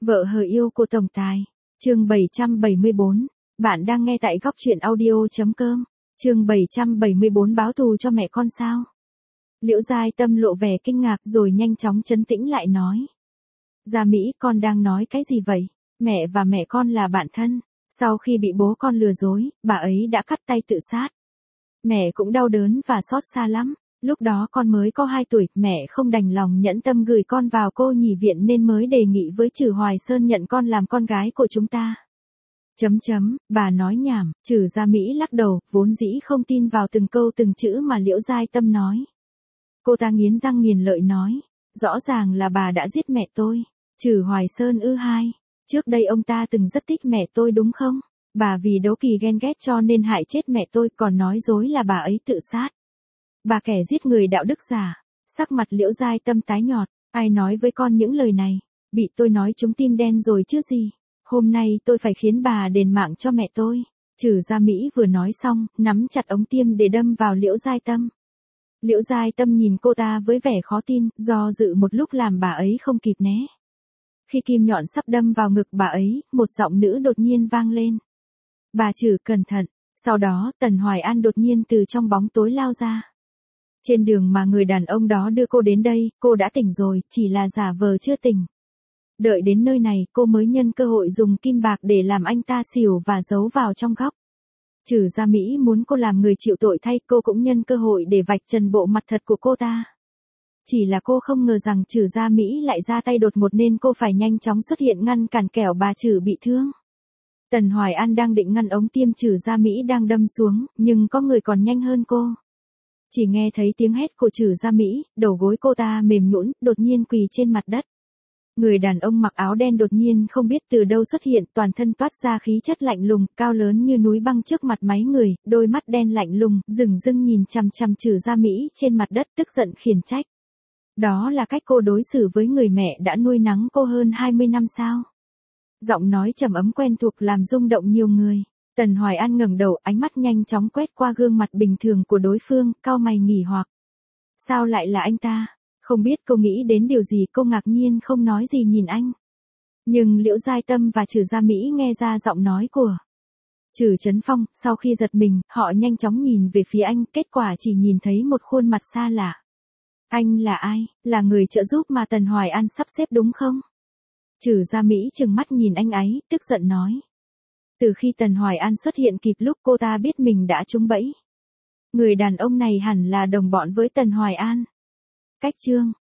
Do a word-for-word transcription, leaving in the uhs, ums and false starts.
Vợ hờ yêu của tổng tài. Chương bảy trăm bảy mươi bốn. Bạn đang nghe tại góc truyện audio.com. Chương bảy trăm bảy mươi bốn báo thù cho mẹ con sao? Liễu Giai Tâm lộ vẻ kinh ngạc rồi nhanh chóng trấn tĩnh lại nói. Gia Mỹ, con đang nói cái gì vậy? Mẹ và mẹ con là bạn thân. Sau khi bị bố con lừa dối, bà ấy đã cắt tay tự sát. Mẹ cũng đau đớn và xót xa lắm. Lúc đó con mới có hai tuổi, mẹ không đành lòng nhẫn tâm gửi con vào cô nhi viện nên mới đề nghị với Trử Hoài Sơn nhận con làm con gái của chúng ta. Chấm chấm, bà nói nhảm. Trử Gia Mỹ lắc đầu, vốn dĩ không tin vào từng câu từng chữ mà Liễu Giai Tâm nói. Cô ta nghiến răng nghiền lợi nói, rõ ràng là bà đã giết mẹ tôi. Trử Hoài Sơn ư hai, trước đây ông ta từng rất thích mẹ tôi đúng không? Bà vì đố kỵ ghen ghét cho nên hại chết mẹ tôi, còn nói dối là bà ấy tự sát. Bà kẻ giết người đạo đức giả. Sắc mặt Liễu Giai Tâm tái nhọt, ai nói với con những lời này? Bị tôi nói trúng tim đen rồi chứ gì. Hôm nay tôi phải khiến bà đền mạng cho mẹ tôi. Trử Gia Mỹ vừa nói xong, nắm chặt ống tiêm để đâm vào Liễu Giai Tâm. Liễu Giai Tâm nhìn cô ta với vẻ khó tin, do dự một lúc làm bà ấy không kịp né. Khi kim nhọn sắp đâm vào ngực bà ấy, một giọng nữ đột nhiên vang lên. Bà Trử cẩn thận. Sau đó, Tần Hoài An đột nhiên từ trong bóng tối lao ra. Trên đường mà người đàn ông đó đưa cô đến đây, cô đã tỉnh rồi, chỉ là giả vờ chưa tỉnh. Đợi đến nơi này, cô mới nhân cơ hội dùng kim bạc để làm anh ta xỉu và giấu vào trong góc. Trử Gia Mỹ muốn cô làm người chịu tội thay, cô cũng nhân cơ hội để vạch trần bộ mặt thật của cô ta. Chỉ là cô không ngờ rằng Trử Gia Mỹ lại ra tay đột ngột nên cô phải nhanh chóng xuất hiện ngăn cản kẻo bà Trử bị thương. Tần Hoài An đang định ngăn ống tiêm Trử Gia Mỹ đang đâm xuống, nhưng có người còn nhanh hơn cô. Chỉ nghe thấy tiếng hét của Trử Gia Mỹ, đầu gối cô ta mềm nhũn, đột nhiên quỳ trên mặt đất. Người đàn ông mặc áo đen đột nhiên không biết từ đâu xuất hiện, toàn thân toát ra khí chất lạnh lùng, cao lớn như núi băng trước mặt mấy người, đôi mắt đen lạnh lùng, dửng dưng nhìn chằm chằm Trử Gia Mỹ trên mặt đất, tức giận khiển trách. Đó là cách cô đối xử với người mẹ đã nuôi nắng cô hơn hai mươi năm sao? Giọng nói trầm ấm quen thuộc làm rung động nhiều người. Tần Hoài An ngẩng đầu, ánh mắt nhanh chóng quét qua gương mặt bình thường của đối phương, cau mày nghỉ hoặc. Sao lại là anh ta? Không biết cô nghĩ đến điều gì, cô ngạc nhiên không nói gì nhìn anh. Nhưng Liễu Giai Tâm và Trử Gia Mỹ nghe ra giọng nói của Trử Chấn Phong, sau khi giật mình, họ nhanh chóng nhìn về phía anh, kết quả chỉ nhìn thấy một khuôn mặt xa lạ. Anh là ai? Là người trợ giúp mà Tần Hoài An sắp xếp đúng không? Trử Gia Mỹ trừng mắt nhìn anh ấy, tức giận nói. Từ khi Tần Hoài An xuất hiện kịp lúc cô ta biết mình đã trúng bẫy. Người đàn ông này hẳn là đồng bọn với Tần Hoài An. Cách chương